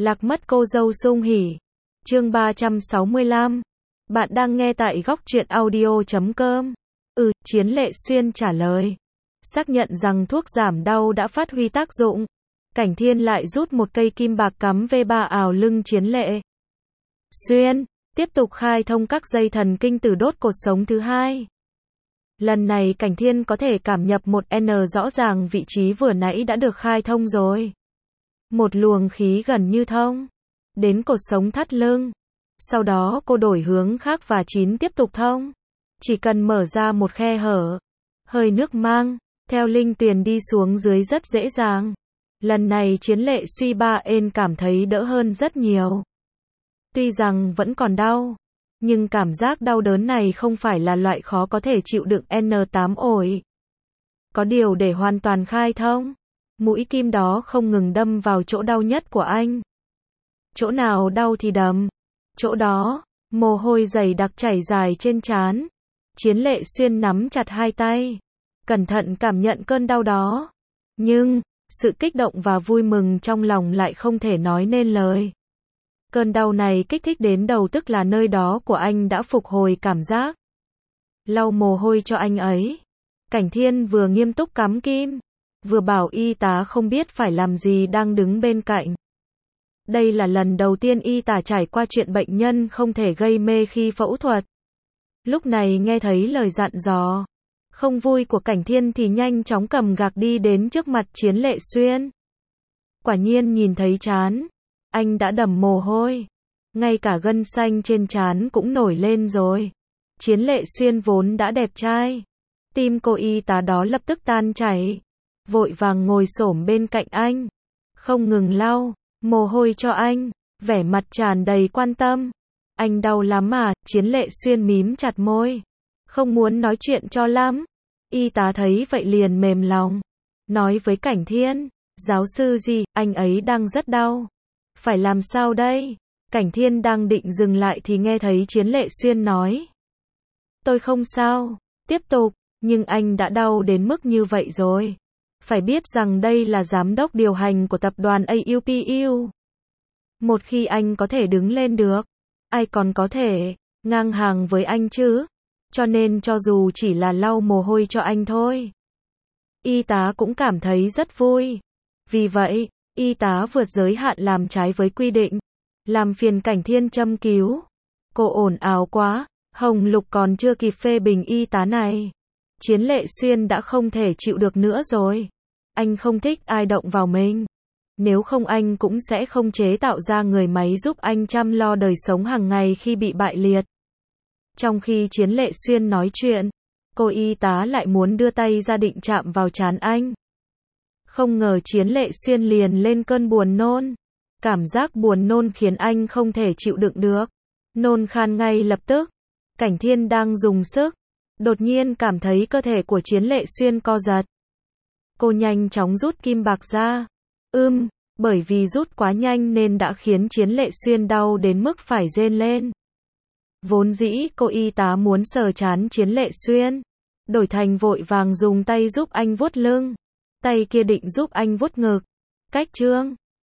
Lạc mất cô dâu sung hỉ. Chương 365. Bạn đang nghe tại góc truyện audio.com. Chiến Lệ Xuyên trả lời. Xác nhận rằng thuốc giảm đau đã phát huy tác dụng. Cảnh Thiên lại rút một cây kim bạc cắm V3 ào lưng Chiến Lệ Xuyên, tiếp tục khai thông các dây thần kinh từ đốt cột sống thứ hai. Lần này Cảnh Thiên có thể cảm nhập một N rõ ràng vị trí vừa nãy đã được khai thông rồi. Một luồng khí gần như thông đến cột sống thắt lưng. Sau đó cô đổi hướng khác và 9 tiếp tục thông. Chỉ cần mở ra một khe hở, hơi nước mang theo linh tuyền đi xuống dưới rất dễ dàng. Lần này Chiến Lệ suy ba ên cảm thấy đỡ hơn rất nhiều. Tuy rằng vẫn còn đau, nhưng cảm giác đau đớn này không phải là loại khó có thể chịu đựng N8 ổi. Có điều để hoàn toàn khai thông, mũi kim đó không ngừng đâm vào chỗ đau nhất của anh. Chỗ nào đau thì đâm chỗ đó, mồ hôi dày đặc chảy dài trên trán. Chiến Lệ Xuyên nắm chặt hai tay, cẩn thận cảm nhận cơn đau đó. Nhưng, sự kích động và vui mừng trong lòng lại không thể nói nên lời. Cơn đau này kích thích đến đầu, tức là nơi đó của anh đã phục hồi cảm giác. Lau mồ hôi cho anh ấy. Cảnh Thiên vừa nghiêm túc cắm kim, vừa bảo y tá không biết phải làm gì đang đứng bên cạnh. Đây là lần đầu tiên y tá trải qua chuyện bệnh nhân không thể gây mê khi phẫu thuật. Lúc này nghe thấy lời dặn dò không vui của Cảnh Thiên thì nhanh chóng cầm gạc đi đến trước mặt Chiến Lệ Xuyên. Quả nhiên nhìn thấy trán anh đã đầm mồ hôi, ngay cả gân xanh trên trán cũng nổi lên rồi. Chiến Lệ Xuyên vốn đã đẹp trai, tim cô y tá đó lập tức tan chảy, vội vàng ngồi xổm bên cạnh anh, không ngừng lau mồ hôi cho anh, vẻ mặt tràn đầy quan tâm. Anh đau lắm à? Chiến Lệ Xuyên mím chặt môi, không muốn nói chuyện cho lắm. Y tá thấy vậy liền mềm lòng, nói với Cảnh Thiên, giáo sư gì, anh ấy đang rất đau. Phải làm sao đây? Cảnh Thiên đang định dừng lại thì nghe thấy Chiến Lệ Xuyên nói, tôi không sao, tiếp tục, nhưng anh đã đau đến mức như vậy rồi. Phải biết rằng đây là giám đốc điều hành của tập đoàn AUPU. Một khi anh có thể đứng lên được, ai còn có thể ngang hàng với anh chứ? Cho nên cho dù chỉ là lau mồ hôi cho anh thôi, y tá cũng cảm thấy rất vui. Vì vậy, y tá vượt giới hạn làm trái với quy định, làm phiền Cảnh Thiên châm cứu. Cô ồn ào quá. Hồng Lục còn chưa kịp phê bình y tá này, Chiến Lệ Xuyên đã không thể chịu được nữa rồi. Anh không thích ai động vào mình. Nếu không anh cũng sẽ không chế tạo ra người máy giúp anh chăm lo đời sống hàng ngày khi bị bại liệt. Trong khi Chiến Lệ Xuyên nói chuyện, cô y tá lại muốn đưa tay ra định chạm vào trán anh. Không ngờ Chiến Lệ Xuyên liền lên cơn buồn nôn. Cảm giác buồn nôn khiến anh không thể chịu đựng được, nôn khan ngay lập tức. Cảnh Thiên đang dùng sức, đột nhiên cảm thấy cơ thể của Chiến Lệ Xuyên co giật. Cô nhanh chóng rút kim bạc ra. Bởi vì rút quá nhanh nên đã khiến Chiến Lệ Xuyên đau đến mức phải rên lên. Vốn dĩ cô y tá muốn sờ trán Chiến Lệ Xuyên, đổi thành vội vàng dùng tay giúp anh vuốt lưng, tay kia định giúp anh vuốt ngực. Cách trương